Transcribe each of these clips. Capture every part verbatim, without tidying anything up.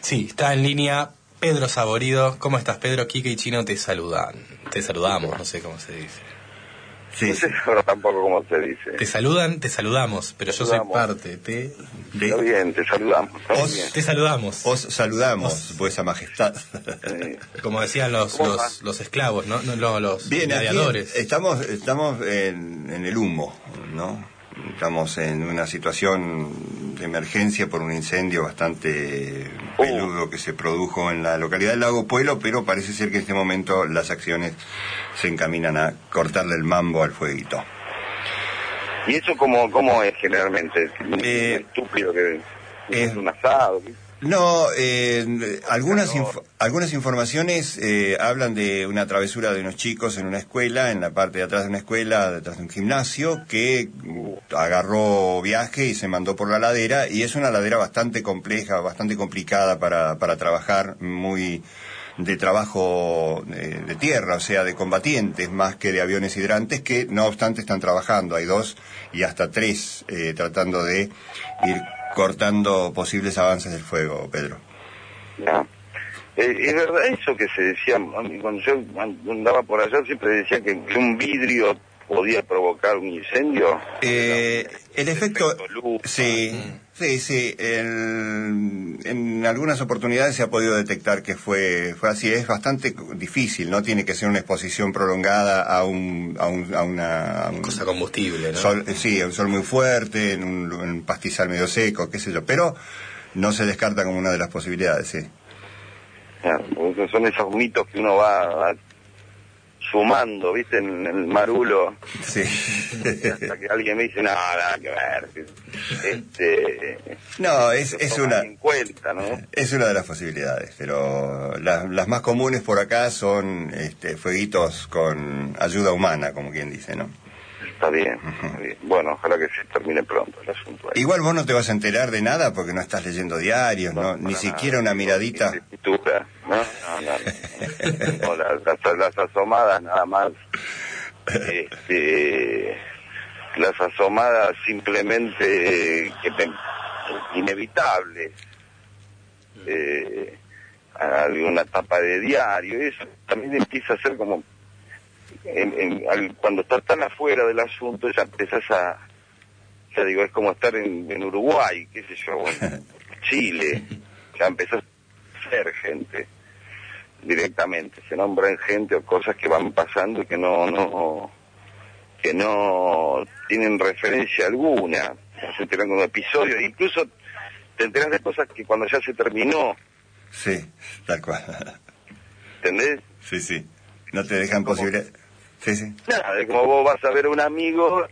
Sí, está en línea Pedro Saborido. ¿Cómo estás, Pedro? Quique y Chino te saludan. Te saludamos, no sé cómo se dice. Sí, no sé ahora tampoco cómo se dice. Te saludan, te saludamos, pero yo soy parte. Te... Está bien, te saludamos. Os, bien. Te saludamos. Os saludamos, Os... vuesa majestad. Sí. Como decían los los, los esclavos, ¿no? no los bien, gladiadores. Aquí estamos estamos en, en el humo, ¿no? Estamos en una situación de emergencia por un incendio bastante peludo que se produjo en la localidad del Lago Puelo, pero parece ser que en este momento las acciones se encaminan a cortarle el mambo al fueguito. ¿Y eso cómo, cómo es generalmente? Eh, estúpido que es eh, un asado. No, eh, algunas inf- algunas informaciones eh, hablan de una travesura de unos chicos en una escuela, en la parte de atrás de una escuela, detrás de un gimnasio, que agarró viaje y se mandó por la ladera, y es una ladera bastante compleja, bastante complicada para, para trabajar, muy de trabajo de, de tierra, o sea, de combatientes, más que de aviones hidrantes, que no obstante están trabajando. Hay dos y hasta tres eh, tratando de ir cortando posibles avances del fuego, Pedro. Ya. Eh, es verdad eso que se decía, cuando yo andaba por allá siempre decían que, que un vidrio podía provocar un incendio. Eh, el, el efecto, efecto luz, sí, sí, sí, el, en algunas oportunidades se ha podido detectar que fue, fue así. Es bastante difícil, no tiene que ser una exposición prolongada a un, a, un, a una a un cosa combustible, ¿no? Sol, sí, un sol muy fuerte, en un, en un pastizal medio seco, qué sé yo, pero no se descarta como una de las posibilidades, sí. Ya, porque son esos mitos que uno va sumando, ¿viste? En el marulo. Sí. Hasta que alguien me dice, no, nada que ver. Este, no, es, es una... en cuenta, ¿no? Es una de las posibilidades, pero la, las más comunes por acá son este, fueguitos con ayuda humana, como quien dice, ¿no? Está bien, está bien. Bueno, ojalá que se termine pronto el asunto ahí. Igual vos no te vas a enterar de nada porque no estás leyendo diarios, ¿no? no Ni siquiera nada, una miradita. No, no, no, no, no las, las, las asomadas nada más. Este, las asomadas simplemente que te, inevitables. Eh, alguna tapa de diario, eso también empieza a ser como En, en, al, cuando estás tan afuera del asunto ya empezás a, ya digo, es como estar en, en Uruguay, qué sé yo, en Chile, ya empezás a ser gente directamente, se nombran gente o cosas que van pasando y que no, no, que no tienen referencia alguna, se enteran con un episodio, incluso te enteras de cosas que cuando ya se terminó. Sí, tal cual. ¿Entendés? Sí, sí, no te dejan posibilidad. Sí, sí. Nada, es como vos vas a ver a un amigo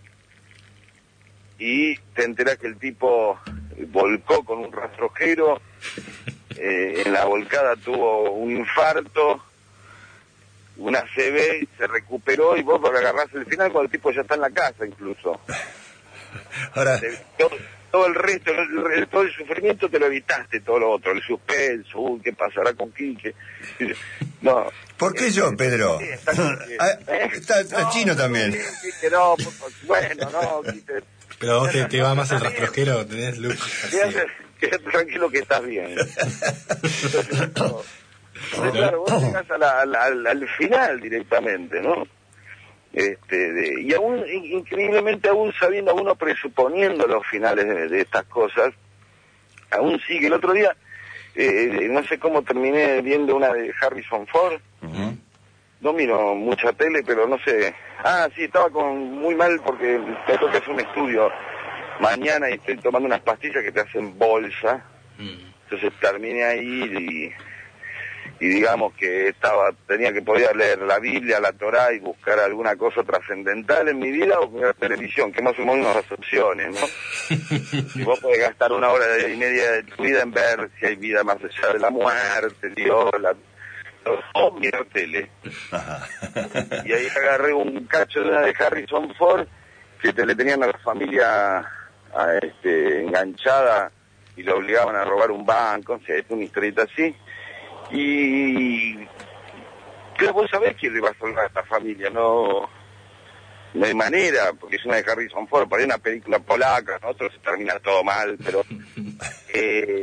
y te enterás que el tipo volcó con un rastrojero, eh, en la volcada tuvo un infarto, una A C V, se recuperó y vos lo agarrás el final cuando el tipo ya está en la casa incluso. Ahora... Todo, todo el resto, el, el, todo el sufrimiento te lo evitaste, todo lo otro, el suspenso, uy, ¿qué pasará con Quique? No. ¿Por qué yo, Pedro? Sí, está, ah, está, está no, Chino también. Quique, no, bueno, no, Quique. Pero vos te, te va más el rastrojero, tenés look. Quédate tranquilo que estás bien. No, claro, vos llegás a la, a la, al, al final directamente, ¿no? Este, de, y aún, increíblemente, aún sabiendo, uno presuponiendo los finales de, de estas cosas, aún sigue. El otro día, eh, no sé cómo terminé viendo una de Harrison Ford. Uh-huh. No miro mucha tele, pero no sé. Ah, sí, estaba con muy mal porque me toca hacer un estudio mañana y estoy tomando unas pastillas que te hacen bolsa. Uh-huh. Entonces terminé ahí y, y digamos que estaba tenía que poder leer la Biblia, la Torá y buscar alguna cosa trascendental en mi vida o la televisión, que más o menos las opciones, ¿no? Y vos podés gastar una hora y media de tu vida en ver si hay vida más allá de la muerte, Dios, la... o mirar tele. Y ahí agarré un cacho de una de Harrison Ford que te le tenían a la familia a este, enganchada y lo obligaban a robar un banco, o sea, es una historieta así. Y pero vos sabés quién le va a salvar a esta familia, no no hay manera, porque es una de Harrison Ford, por ahí una película polaca, nosotros se termina todo mal, pero eh,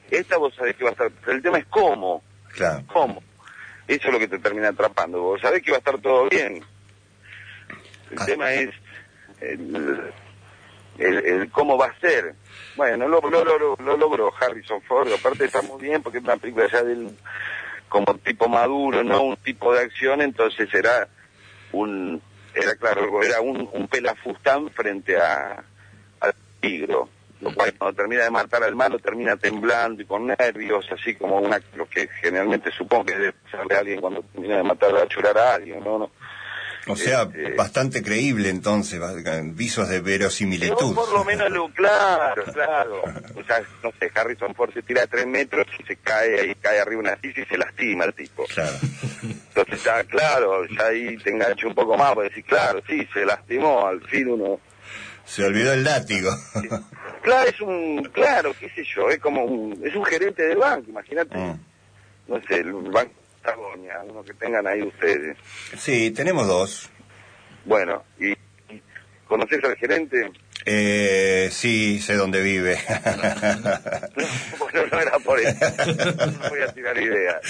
Esta vos sabés que va a estar, el tema es cómo, Claro. cómo, eso es lo que te termina atrapando, vos sabés que va a estar todo bien, el Ah. tema es el, el, el cómo va a ser. Bueno, lo, lo, lo, lo logró Harrison Ford, aparte está muy bien porque es una película ya del, como tipo maduro, no un tipo de acción, entonces era un, era claro, era un, un pelafustán frente a al tigro, lo cual cuando termina de matar al malo termina temblando y con nervios, así como una, lo que generalmente supongo que debe pasarle a alguien cuando termina de matar, a churar a alguien, ¿no? ¿no? O sea, Este, bastante creíble entonces, visos de verosimilitud. Yo por lo menos lo, claro, claro. O sea, no sé, Harrison Ford se tira a tres metros y se cae, ahí cae arriba una silla y se lastima el tipo. Claro. Entonces ya, claro, ya ahí te engancho un poco más, para decir, claro, sí, se lastimó, al fin uno... Se olvidó el látigo. Claro, es un, claro, qué sé yo, es como un, es un gerente del banco, imagínate, Mm. no sé, el banco de Patagonia, uno que tengan ahí ustedes. Sí, tenemos dos. Bueno, y, y ¿conocés al gerente? Eh, sí, sé dónde vive. Bueno, no era por eso, no voy a tirar ideas.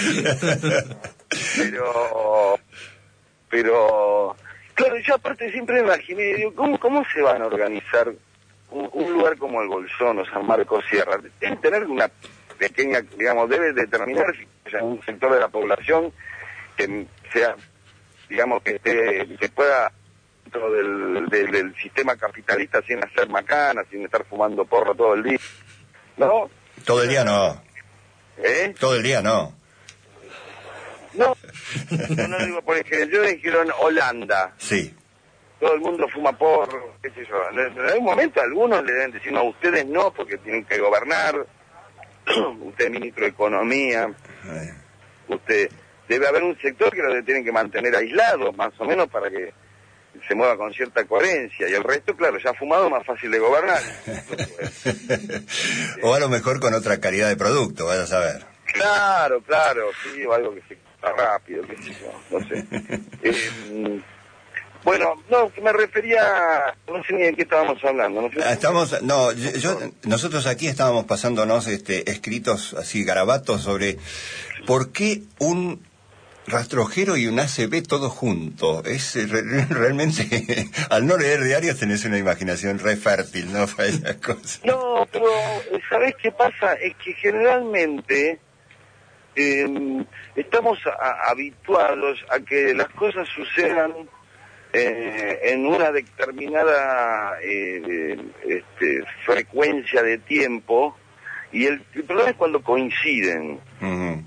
Pero, pero, claro, yo aparte siempre me imaginé, digo, ¿cómo, cómo se van a organizar un, un lugar como el Bolsón o San Marcos Sierra? Deben tener una pequeña, digamos, debe determinar si hay un sector de la población que sea, digamos, que esté, que pueda dentro del, del, del sistema capitalista sin hacer macanas, sin estar fumando porro todo el día, ¿no? Todo el día no. ¿Eh? Todo el día no. No, no, no digo, por ejemplo, yo dijeron Holanda, Sí. todo el mundo fuma porro, qué sé yo. En algún momento algunos le deben decir, no, ustedes no, porque tienen que gobernar, usted es ministro de Economía, Eh, usted, debe haber un sector que lo tienen que mantener aislado, más o menos, para que se mueva con cierta coherencia, y el resto, claro, ya fumado, más fácil de gobernar. o a lo mejor con otra calidad de producto, vaya a saber. Claro, claro, sí, o algo que se corta rápido, qué sé yo, no sé. Eh, bueno, no, que me refería, no sé ni de qué estábamos hablando. No sé. Ah, Estamos, no, yo, yo- nosotros aquí estábamos pasándonos este, escritos así, garabatos sobre por qué un rastrojero y un A C B todo junto. Es eh, re- realmente, al no leer diarios tenés una imaginación re fértil, ¿no? Para esas cosas. No, pero ¿sabés qué pasa? Es que generalmente eh, estamos a- habituados a que las cosas sucedan eh, en una determinada eh, este, frecuencia de tiempo, y el, el problema es cuando coinciden. Ujú.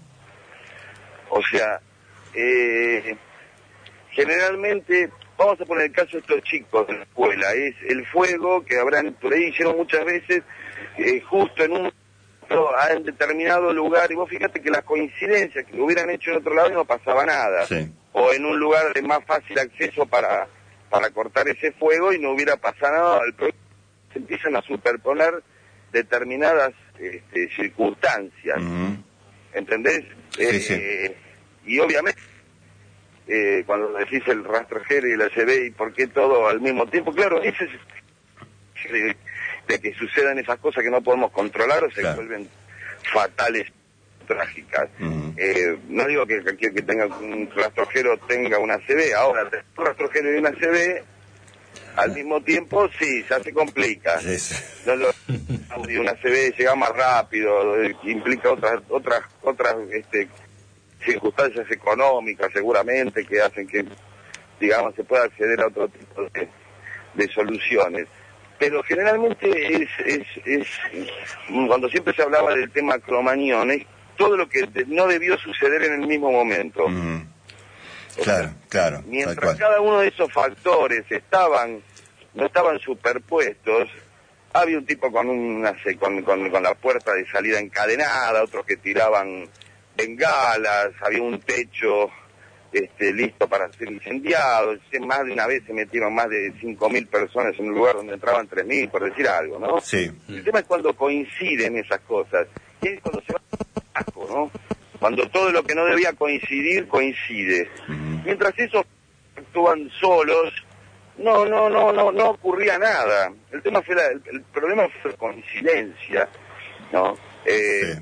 O sea, eh, generalmente, vamos a poner el caso de estos chicos de la escuela, es el fuego que habrán, por ahí hicieron muchas veces, eh, justo en un en determinado lugar, y vos fíjate que las coincidencias que lo hubieran hecho en otro lado y no pasaba nada, Sí. o en un lugar de más fácil acceso para, para cortar ese fuego y no hubiera pasado nada. El problema es que se empiezan a superponer determinadas este, circunstancias. Ujú. ¿Entendés? Sí, Eh, sí. eh, y obviamente, eh, cuando decís el rastrojero y el A C B y por qué todo al mismo tiempo, claro, ese es de, de que sucedan esas cosas que no podemos controlar o se Claro. vuelven fatales, trágicas. Ujú. Eh, no digo que cualquier que tenga un rastrojero tenga un A C B, ahora un rastrojero y un A C B al mismo tiempo, sí, ya se complica. Sí, sí. No, lo, una C B llega más rápido, eh, implica otras otras otras este, circunstancias económicas seguramente que hacen que, digamos, se pueda acceder a otro tipo de, de soluciones. Pero generalmente es, es, es, cuando siempre se hablaba del tema Cromañón, es todo lo que de- no debió suceder en el mismo momento. Ujú. Claro, claro, tal Mientras cual. cada uno de esos factores estaban, no estaban superpuestos, había un tipo con una se- con, con, con la puerta de salida encadenada, otros que tiraban bengalas, había un techo este, listo para ser incendiado, más de una vez se metieron más de cinco mil personas en un lugar donde entraban tres mil, por decir algo, ¿no? Sí. El tema es cuando coinciden esas cosas, y es cuando se va al asco, ¿no? Cuando todo lo que no debía coincidir, coincide. Ujú. Mientras esos actúan solos, no, no, no, no, no ocurría nada. El tema fue la, el, el problema fue la coincidencia, ¿no? Eh, Sí.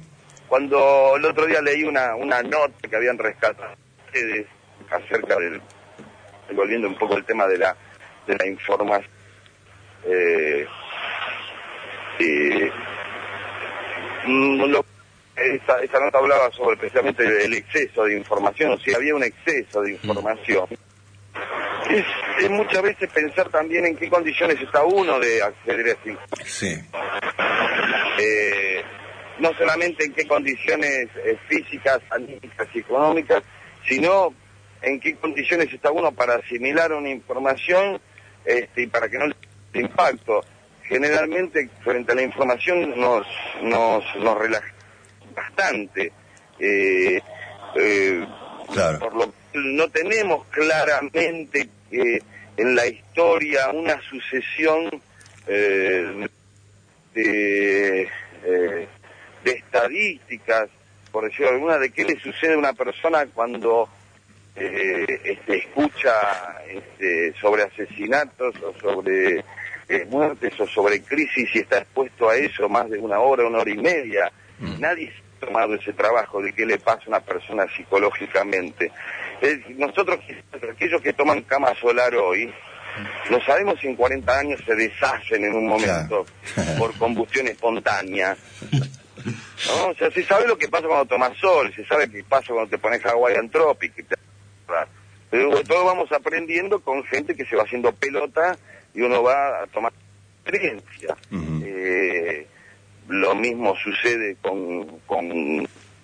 cuando el otro día leí una, una nota que habían rescatado ustedes acerca del, volviendo un poco el tema de la, de la información, eh, eh, lo, esa, esa nota hablaba sobre precisamente el exceso de información, o si había un exceso de información. Es, es muchas veces pensar también en qué condiciones está uno de acceder a esa información. Sí. Eh, no solamente en qué condiciones eh, físicas, anímicas y económicas, sino en qué condiciones está uno para asimilar una información este, y para que no le dé impacto. Generalmente, frente a la información, nos, nos, nos relaja bastante. Eh, eh, claro. Por lo que no tenemos claramente eh, en la historia una sucesión eh, de, eh, de estadísticas, por decirlo alguna, de qué le sucede a una persona cuando eh, este, escucha este, sobre asesinatos o sobre eh, muertes o sobre crisis y está expuesto a eso más de una hora, una hora y media. Mm. Nadie ha tomado ese trabajo de qué le pasa a una persona psicológicamente. Eh, nosotros, aquellos que toman cama solar hoy, no sabemos si en cuarenta años se deshacen en un momento claro. por combustión espontánea. ¿No? O sea, se sabe lo que pasa cuando tomas sol, se sabe qué pasa cuando te pones Hawaiian Tropic. Pero todos vamos aprendiendo con gente que se va haciendo pelota y uno va a tomar experiencia. Uh-huh. Eh, lo mismo sucede con con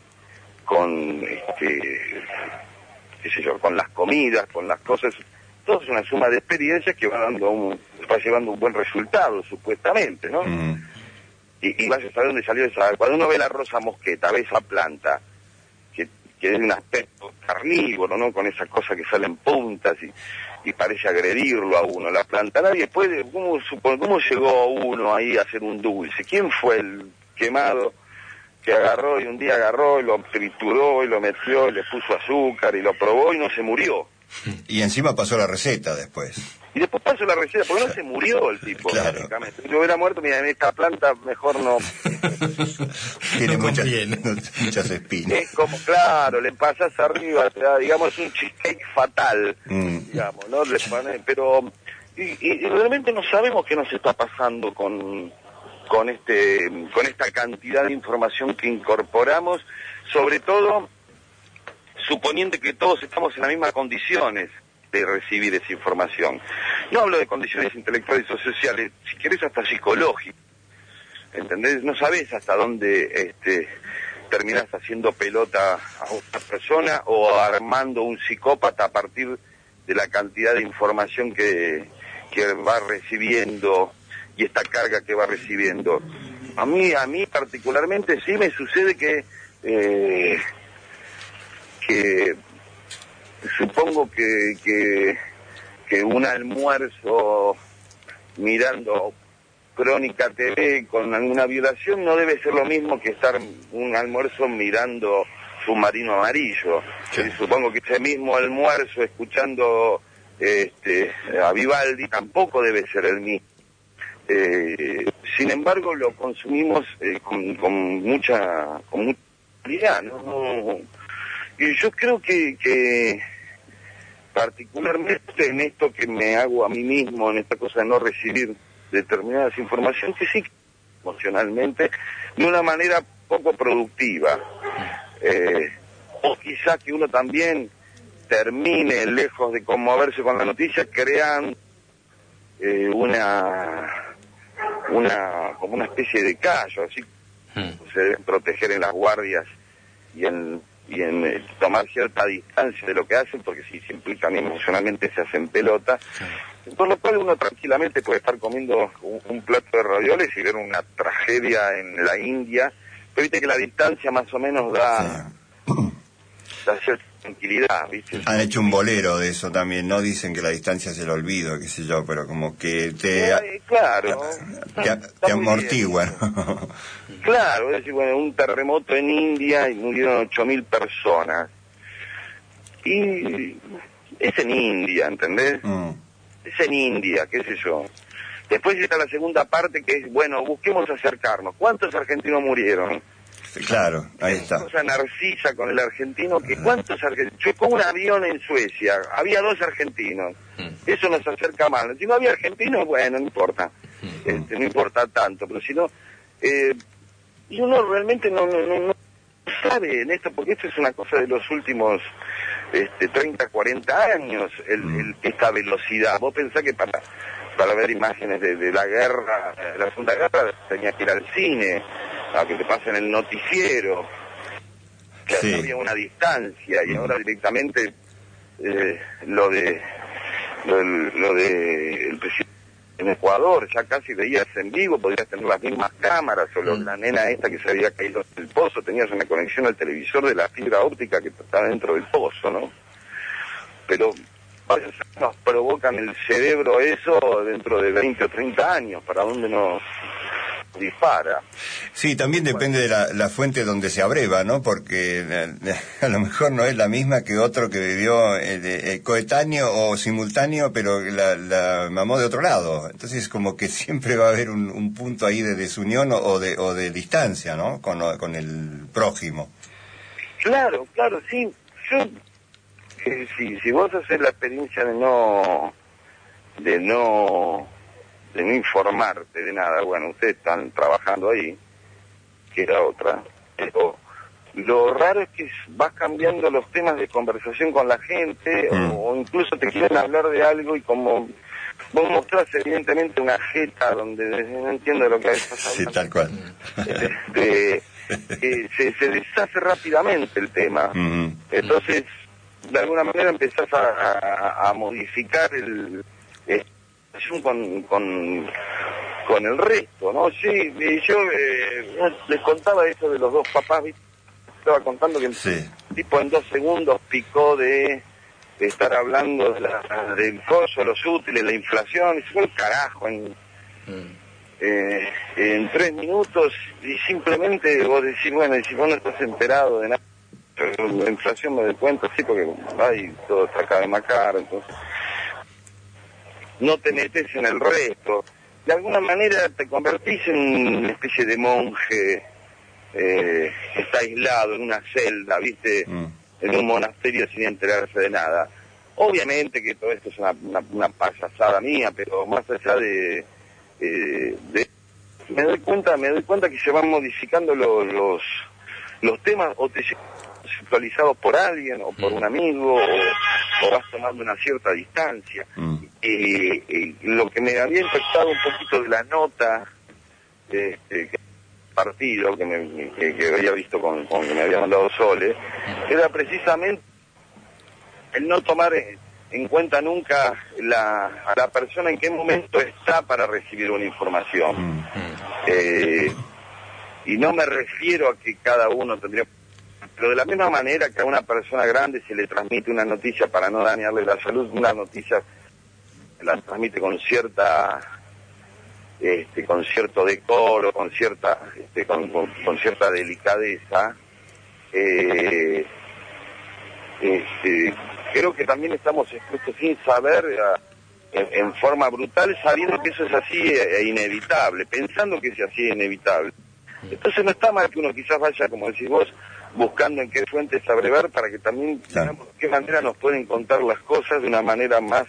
con este qué sé yo, con las comidas, con las cosas. Todo es una suma de experiencias que va dando un, va llevando un buen resultado, supuestamente, ¿no? Uh-huh. Y, y vaya a saber dónde salió esa. Cuando uno ve la rosa mosqueta, ve esa planta que, que es un aspecto carnívoro, ¿no? Con esas cosas que salen puntas y, y parece agredirlo a uno. La planta, nadie puede. ¿Cómo, cómo llegó uno ahí a hacer un dulce? ¿Quién fue el quemado que agarró y un día agarró y lo trituró y lo metió y le puso azúcar y lo probó y no se murió? Y encima pasó la receta después. Y después pasó la receta, porque no se murió el tipo, claro. Prácticamente. Si hubiera muerto, mira, en esta planta mejor no... Tiene no muchas, muchas espinas. Es como, claro, le pasas arriba, o sea, digamos, un cheesecake fatal, mm. digamos, ¿no? Le pone, pero... Y, y realmente no sabemos qué nos está pasando con, con, este, con esta cantidad de información que incorporamos, sobre todo... suponiendo que todos estamos en las mismas condiciones de recibir esa información. No hablo de condiciones intelectuales o sociales, si querés hasta psicológicas, ¿entendés? No sabés hasta dónde este, terminás haciendo pelota a otra persona o armando un psicópata a partir de la cantidad de información que, que va recibiendo y esta carga que va recibiendo. A mí, a mí particularmente sí me sucede que... Eh, que supongo que, que que un almuerzo mirando Crónica T V con alguna violación no debe ser lo mismo que estar un almuerzo mirando Submarino Amarillo. Sí. Eh, supongo que ese mismo almuerzo escuchando este a Vivaldi tampoco debe ser el mismo. Eh, sin embargo lo consumimos eh, con, con mucha con mucha calidad, ¿no? no Y yo creo que, que particularmente en esto que me hago a mí mismo, en esta cosa de no recibir determinadas informaciones, que sí, emocionalmente, de una manera poco productiva. Eh, o quizás que uno también termine, lejos de conmoverse con la noticia, creando eh, una, una, como una especie de callo, así hmm. se deben proteger en las guardias y en... y en eh, tomar cierta distancia de lo que hacen, porque si se implican emocionalmente se hacen pelota, sí. Por lo cual uno tranquilamente puede estar comiendo un, un plato de ravioles y ver una tragedia en la India, pero viste que la distancia más o menos da, sí. da cierta tranquilidad, ¿viste? Han hecho un bolero de eso también, ¿no? Dicen que la distancia es el olvido, qué sé yo, pero como que te... Eh, claro. Te, te amortigua, ¿no? Claro, es decir, bueno, un terremoto en India y murieron ocho mil personas. Y es en India, ¿entendés? Mm. Es en India, qué sé yo. Después está la segunda parte que es, bueno, busquemos acercarnos. ¿Cuántos argentinos murieron? Claro, ahí está. Una cosa narcisa con el argentino, que cuántos argentinos... Chocó un avión en Suecia, había dos argentinos, eso nos acerca más. Si no había argentinos, bueno, no importa, este, no importa tanto, pero si no... Eh, y uno realmente no, no, no, no sabe en esto, porque esto es una cosa de los últimos este, treinta, cuarenta años, el, el, esta velocidad. Vos pensás que para... para ver imágenes de, de la guerra, de la Segunda Guerra, tenías que ir al cine, a que te pasen el noticiero, que sí. había una distancia, y ahora directamente eh, lo de lo, lo de el presidente en Ecuador, ya casi veías en vivo, podías tener las mismas cámaras, o lo, la nena esta que se había caído en el pozo, tenías una conexión al televisor de la fibra óptica que estaba dentro del pozo, ¿no? Pero nos provocan el cerebro eso dentro de veinte o treinta años, ¿para dónde nos dispara? Sí, también depende de la, la fuente donde se abreva, ¿no? Porque eh, a lo mejor no es la misma que otro que vivió eh, eh, coetáneo o simultáneo, pero la, la mamó de otro lado. Entonces como que siempre va a haber un, un punto ahí de desunión o de, o de distancia, ¿no? Con, con el prójimo. Claro, claro, sí. Yo... Si, si vos haces la experiencia de no de no de no informarte de nada, bueno, ustedes están trabajando ahí, que era otra, pero lo raro es que vas cambiando los temas de conversación con la gente, mm. o, o incluso te quieren hablar de algo y como vos mostrás evidentemente una jeta donde no entiendo lo que estás hablando. Sí, tal cual. Este, eh, se, se deshace rápidamente el tema. Mm. Entonces, de alguna manera empezás a, a, a modificar el, el con, con, con el resto, ¿no? Sí, yo eh, les contaba eso de los dos papás, ¿viste? Estaba contando que sí. el tipo en dos segundos picó de, de estar hablando de la, del costo, los útiles, la inflación, y se fue el carajo en, mm. eh, en tres minutos, y simplemente vos decís, bueno, y si vos no estás enterado de nada, la inflación me doy cuenta, sí, porque ay, todo está cada vez más caro, entonces no te metes en el resto. De alguna manera te convertís en una especie de monje eh, que está aislado en una celda, ¿viste? Mm. En un monasterio sin enterarse de nada. Obviamente que todo esto es una, una, una payasada mía, pero más allá de, eh, de... Me doy cuenta, me doy cuenta que se van modificando los, los, los temas, o te conceptualizados por alguien o por un amigo, o, o vas tomando una cierta distancia. Mm. Eh, eh, lo que me había impactado un poquito de la nota eh, eh, partido que, me, que, que había visto con, con que me había mandado Sole, era precisamente el no tomar en cuenta nunca la, a la persona en qué momento está para recibir una información. Mm. Eh, y no me refiero a que cada uno tendría... Pero de la misma manera que a una persona grande se le transmite una noticia para no dañarle la salud, una noticia la transmite con cierta, este, con cierto decoro, con cierta, este, con, con, con cierta delicadeza. Eh, este, creo que también estamos expuestos sin saber, a, en, en forma brutal, sabiendo que eso es así e, e inevitable, pensando que es así e inevitable. Entonces no está mal que uno quizás vaya, como decís vos, buscando en qué fuentes abrevar para que también digamos, de qué manera nos pueden contar las cosas de una manera más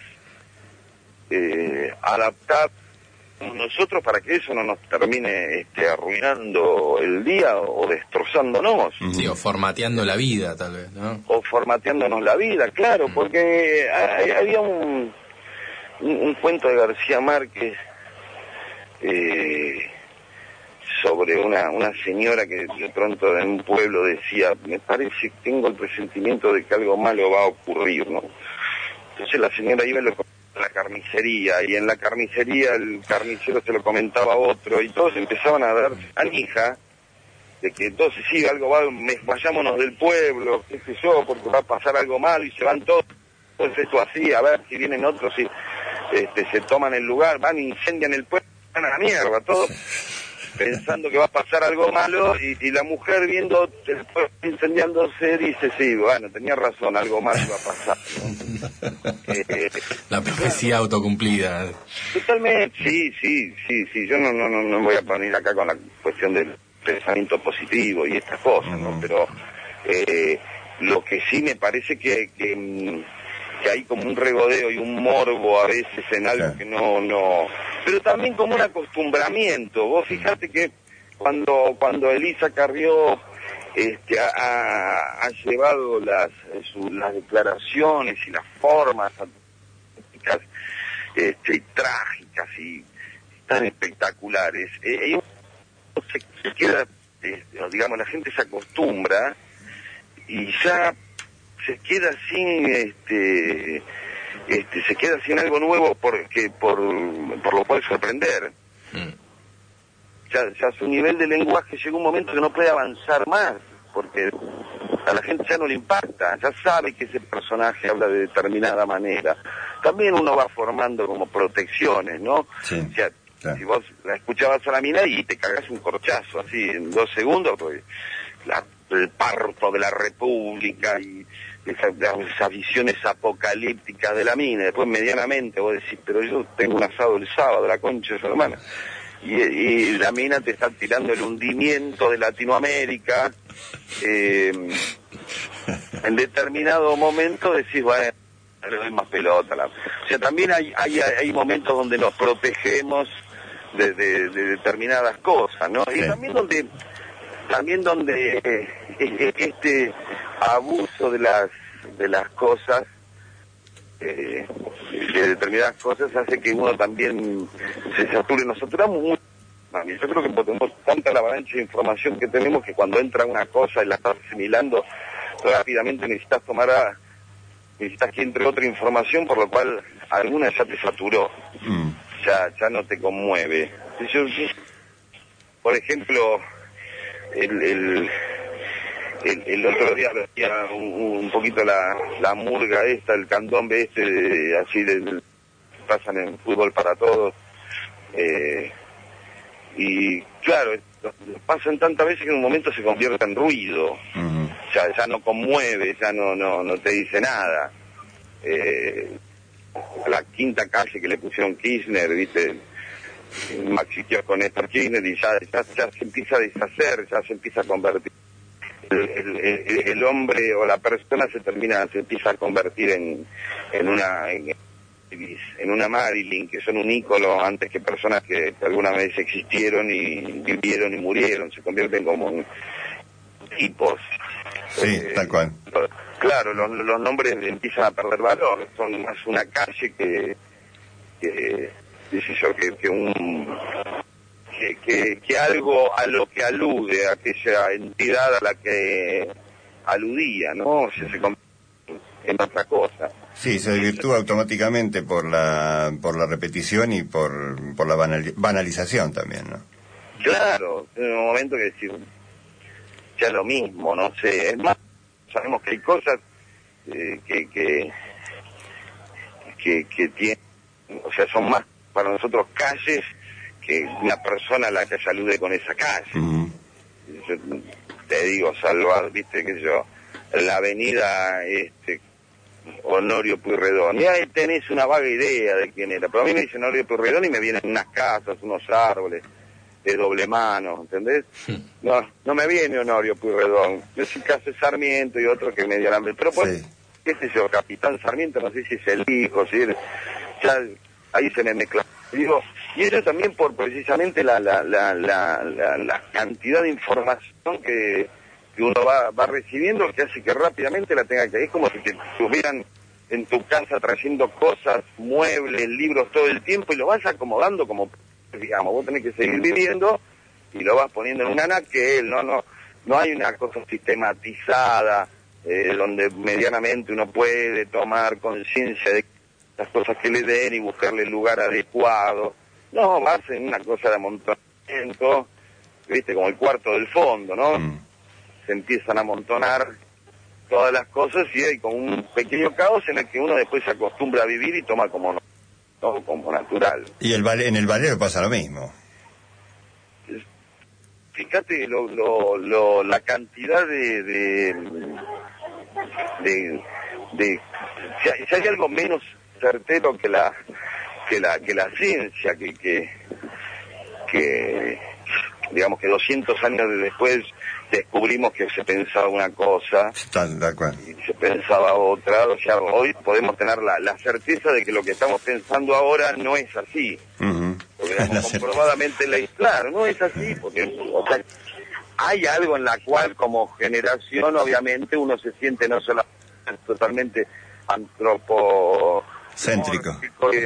eh, adaptada nosotros, para que eso no nos termine este, arruinando el día o destrozándonos. Sí, o formateando la vida, tal vez, ¿no? O formateándonos la vida, claro, porque hay, había un, un, un cuento de García Márquez eh, sobre una, una señora que de pronto en un pueblo decía, me parece que tengo el presentimiento de que algo malo va a ocurrir, ¿no? Entonces la señora iba a la carnicería, y en la carnicería el carnicero se lo comentaba a otro, y todos empezaban a dar anija de que entonces sí, algo va, me, vayámonos del pueblo, qué sé yo, porque va a pasar algo malo, y se van todos, pues esto así, a ver si vienen otros, y este, se toman el lugar, van, incendian el pueblo, van a la mierda, todo pensando que va a pasar algo malo, y, y la mujer viendo el pueblo incendiándose dice, sí, bueno, tenía razón, algo malo iba a pasar, ¿no? eh, la profecía autocumplida. Totalmente, sí, sí, sí, sí, yo no, no, no, no voy a poner acá con la cuestión del pensamiento positivo y estas cosas, ¿no? Pero eh, lo que sí me parece que, que, que hay como un regodeo y un morbo a veces en algo que no, no, pero también como un acostumbramiento. Vos fijate que cuando, cuando Elisa Carrió este, ha, ha llevado las, su, las declaraciones y las formas este, y trágicas y tan espectaculares, eh, se, se queda, eh, digamos, la gente se acostumbra y ya se queda sin, este, este, se queda sin algo nuevo porque, por, por lo cual sorprender. Mm. Ya, ya su nivel de lenguaje llega un momento que no puede avanzar más, porque a la gente ya no le impacta, ya sabe que ese personaje habla de determinada manera. También uno va formando como protecciones, ¿no? Sí. O sea, claro. Si vos la escuchabas a la mina y te cagás un corchazo así en dos segundos, pues la, el parto de la República y esa, esas visiones apocalípticas de la mina, después medianamente vos decís, pero yo tengo un asado el sábado, la concha de su hermana. Y, y la mina te está tirando el hundimiento de Latinoamérica. Eh, en determinado momento decís, bueno, le doy más pelota. La... O sea, también hay, hay, hay momentos donde nos protegemos de, de, de determinadas cosas, ¿no? Sí. Y también donde, también donde eh, este abuso de las, de las cosas, Eh, de determinadas cosas hace que uno también se sature. Nos saturamos mucho. Yo creo que tenemos tanta la avalancha de información que tenemos que cuando entra una cosa y la estás asimilando rápidamente necesitas tomar a, necesitas que entre otra información, por lo cual alguna ya te saturó, mm. ya ya no te conmueve. Yo, por ejemplo, el, el El, el otro día veía un, un poquito la, la murga esta, el candombe este, de, así de, pasan en Fútbol para Todos, eh, y claro, pasan tantas veces que en un momento se convierte en ruido, uh-huh. ya, ya no conmueve, ya no, no, no te dice nada. Eh, a la quinta calle que le pusieron Kirchner, viste, Maxi con Néstor Kirchner, y ya, ya, ya se empieza a deshacer, ya se empieza a convertir. El, el, el hombre o la persona se termina, se empieza a convertir en, en una en, en una Marilyn, que son un ícono antes que personas que alguna vez existieron y vivieron y murieron, se convierten como en tipos. Sí, eh, tal cual. Claro, los, los nombres empiezan a perder valor, son más una calle que, que, dice yo, que, que un... Que, que, que algo a lo que alude, a aquella entidad a la que aludía, ¿no? O sea, se convierte en otra cosa. Sí, se desvirtúa automáticamente por la por la repetición y por por la banal, banalización también, ¿no? Claro, en un momento que decir, ya lo mismo, no sé, es más, sabemos que hay cosas eh, que, que, que, que tienen, o sea, son más para nosotros calles que una persona a la que salude con esa calle. Uh-huh. Yo te digo, Salvador, viste que yo, la avenida este Honorio Pueyrredón, y ahí tenés una vaga idea de quién era, pero a mí me dicen Honorio Pueyrredón y me vienen unas casas, unos árboles de doble mano, ¿entendés? Sí. No, no me viene Honorio Pueyrredón, yo soy caso Sarmiento y otro que me dieran, pero pues, sí. qué sé yo, Capitán Sarmiento, no sé si es el hijo, si es, ya ahí se me mezcla. Digo, y eso también por precisamente la la la la, la, la cantidad de información que, que uno va, va recibiendo, que hace que rápidamente la tenga que... Es como si te estuvieran en tu casa trayendo cosas, muebles, libros todo el tiempo y lo vas acomodando como, digamos, vos tenés que seguir viviendo y lo vas poniendo en un anaquel, no, no, no hay una cosa sistematizada eh, donde medianamente uno puede tomar conciencia de las cosas que le den y buscarle el lugar adecuado. No, vas en una cosa de amontonamiento, viste, como el cuarto del fondo, ¿no? Mm. Se empiezan a amontonar todas las cosas y hay como un pequeño caos en el que uno después se acostumbra a vivir y toma como, no, no, como natural. Y el ballet, en el ballet pasa lo mismo. Fíjate lo, lo, lo, la cantidad de... de, de, de si, hay, si hay algo menos certero que la que la que la ciencia que que que, digamos que doscientos años después descubrimos que se pensaba una cosa Tal, tal cual. y se pensaba otra. O sea, hoy podemos tener la, la certeza de que lo que estamos pensando ahora no es así. Uh-huh. Porque, digamos, La comprobadamente, la, claro, no es así, porque o sea, hay algo en la cual como generación obviamente uno se siente no solo totalmente antropo... Céntrico.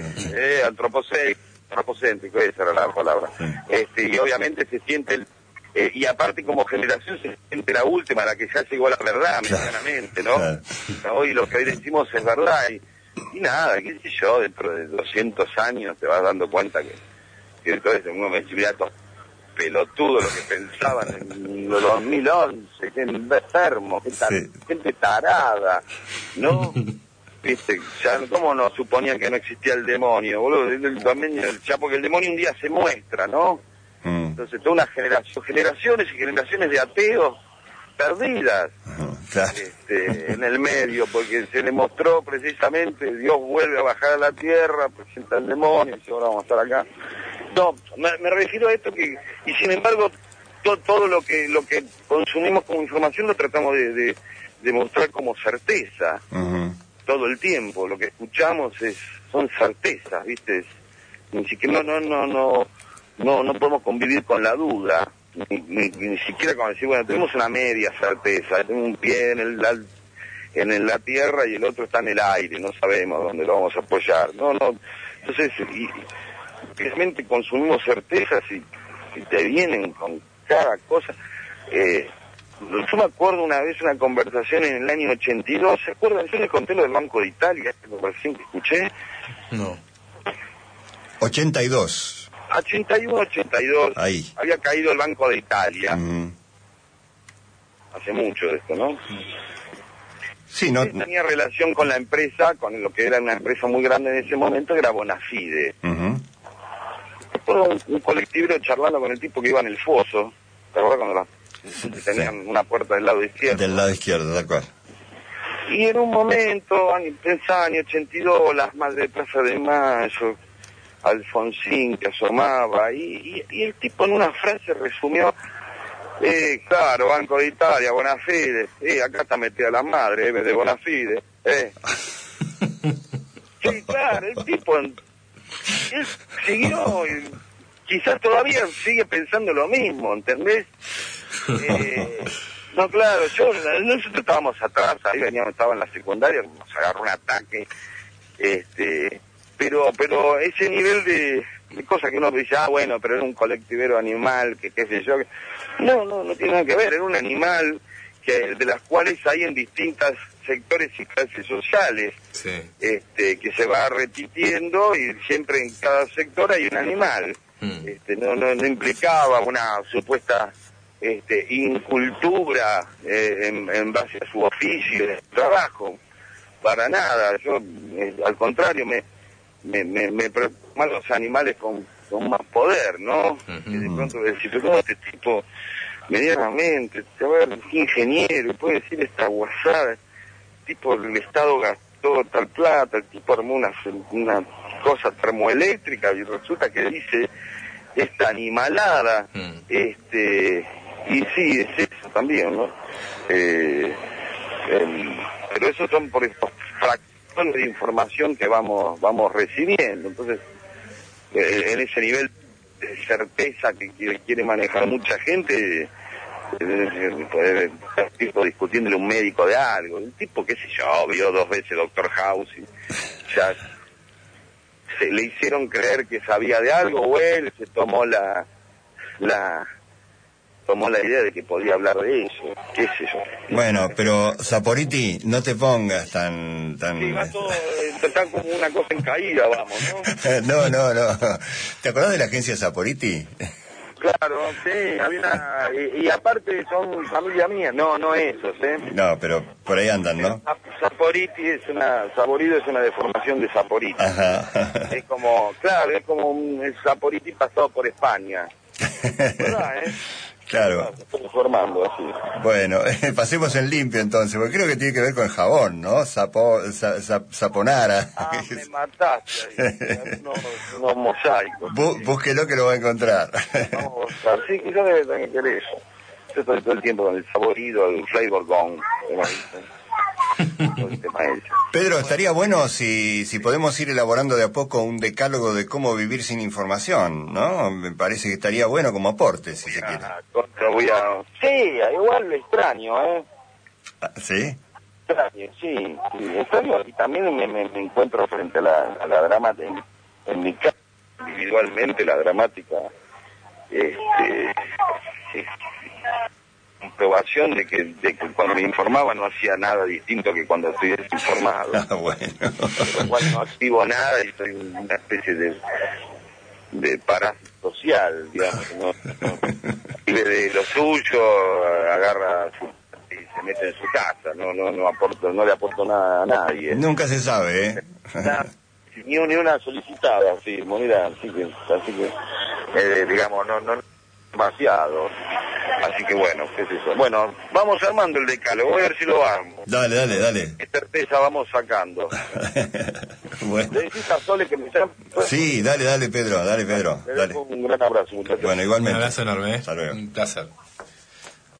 Eh, antropocéntrico, antropocéntrico, esa era la palabra. Sí. Este, y obviamente se siente, el, eh, y aparte como generación se siente la última, la que ya llegó a la verdad, Claro, medianamente, ¿no? claro. Hoy lo que hoy decimos es verdad, y, y nada, qué sé yo, dentro de doscientos años te vas dando cuenta que, que entonces uno me dice, mirá, estos pelotudos lo que pensaban en los dos mil once, que enfermo, que tar, Sí. gente tarada, ¿no? Viste, ya cómo no suponía que no existía el demonio, boludo, el, el, el, ya porque el demonio un día se muestra, ¿no? Mm. Entonces toda una generación, generaciones y generaciones de ateos perdidas Uh-huh. Claro. este, en el medio, porque se le mostró precisamente, Dios vuelve a bajar a la tierra, presenta el demonio, y dice, ahora vamos a estar acá. No, me, me refiero a esto que, y sin embargo, to, todo lo que lo que consumimos como información lo tratamos de, de, de mostrar como certeza. Uh-huh. Todo el tiempo lo que escuchamos es son certezas, ¿viste? Es, ni siquiera no no no no no no podemos convivir con la duda, ni, ni, ni siquiera como decir, bueno, tenemos una media certeza, tenemos un pie en el la, en el, la tierra y el otro está en el aire, no sabemos dónde lo vamos a apoyar. No, no. Entonces, y, realmente consumimos certezas y, y te vienen con cada cosa. Eh, Yo me acuerdo una vez una conversación en el año ochenta y dos, ¿se acuerdan? Yo les conté lo del Banco de Italia, esta conversación que escuché. No. ochenta y dos. ochenta y uno, ochenta y dos, Ahí. había caído el Banco de Italia. Uh-huh. Hace mucho de esto, ¿no? Sí, no. Tenía relación con la empresa, con lo que era una empresa muy grande en ese momento, que era Bonafide. Uh-huh. Recuerdo un, un colectivero charlando con el tipo que iba en el foso, ¿te acuerdas cuando la tenían una puerta del lado izquierdo? Del lado izquierdo, tal cual. Y en un momento, año, pensaba, año ochenta y dos, las Madres de Plaza de Mayo, Alfonsín que asomaba, y, y, y el tipo en una frase resumió, eh, claro, Banco de Italia, Bonafide, eh, acá está metida la madre, eh, de Bonafide, eh. Sí, claro, el tipo, él siguió, y quizás todavía sigue pensando lo mismo, ¿entendés? Eh, no, claro, yo, nosotros estábamos atrás, ahí veníamos, estaba en la secundaria, nos agarró un ataque, este, pero, pero ese nivel de, de cosas que uno dice, ah, bueno, pero era un colectivero animal, que qué sé yo, que, no, no, no tiene nada que ver, era un animal que de las cuales hay en distintos sectores y clases sociales, Sí. este, que se va repitiendo y siempre en cada sector hay un animal. Mm. Este, no, no, no implicaba una supuesta este, incultura eh, en, en base a su oficio, de su trabajo, para nada. Yo, eh, al contrario, me me, me, me preocupan los animales con, con más poder, ¿no? Uh-huh. Y de pronto decir, pero ¿cómo este tipo, medianamente, a ver, es ingeniero, puede decir esta guasada, tipo, el Estado gastó tal plata, el tipo armó una, una cosa termoeléctrica y resulta que dice esta animalada, Mm. este, y sí, es eso también, ¿no? Eh, eh, pero eso son por estos fracciones de información que vamos vamos recibiendo, entonces eh, en ese nivel de certeza que quiere, quiere manejar mucha gente, eh, puede estar tipo discutiéndole a un médico de algo, el tipo, qué sé yo, vio dos veces Doctor House y ya se le hicieron creer que sabía de algo, o él se tomó la la tomó la idea de que podía hablar de eso, qué sé yo. Bueno, pero Saporiti, no te pongas tan... tan... Sí, va todo, eh, está como una cosa en caída, vamos, no, ¿no? no, no. ¿Te acordás de la agencia Saporiti? Claro, sí, había una... Y, y aparte son familia mía, no, no esos, ¿eh? No, pero por ahí andan, ¿no? Saporiti es una... Saborido es una deformación de Saporiti. Ajá. Es como, claro, es como un el Saporiti pasado por España. ¿Verdad, eh? Claro. Se estoy informando así. Bueno, pasemos en limpio entonces, porque creo que tiene que ver con el jabón, ¿no? Sapo, sa, sa, saponara. Ah, me mataste ahí. Unos, unos mosaicos. Bú, búsquelo que lo va a encontrar. Vamos a buscar. Sí, quizás debe tener eso. Yo estoy todo el tiempo con el saborido, el flavor gone, como dicen. Todo el tema ese. Pedro, estaría bueno si, si podemos ir elaborando de a poco un decálogo de cómo vivir sin información, ¿no? Me parece que estaría bueno como aporte, si se quiere. Contra voy a... Sí, igual lo extraño, ¿eh? Ah, ¿sí? Extraño, sí. sí extraño y también me, me, me encuentro frente a la, a la dramática, en, en mi caso, individualmente, la dramática, este... este comprobación de que, de que cuando me informaba no hacía nada distinto que cuando estoy desinformado. Ah, bueno. Pero cuando no activo nada y soy una especie de de parásito social, digamos, ¿no? ¿no? Vive de lo suyo, agarra su, y se mete en su casa, no no no aporto, no le aporto nada a nadie. Nunca se sabe, ¿eh? Nada, ni, ni una solicitada, así, moneda, así que, así que eh, digamos, no, no demasiado. Así que bueno, ¿qué es eso? Bueno, vamos armando el decálogo, voy a ver si lo armo. Dale, dale, dale. Qué certeza vamos sacando. Bueno. ¿Le decís a Sole que me llame? Sí, dale, dale, Pedro, dale, Pedro. Le Dale. dejo un gran abrazo, muchachos. Bueno, igualmente. Un abrazo enorme, ¿eh? Hasta luego. Un placer.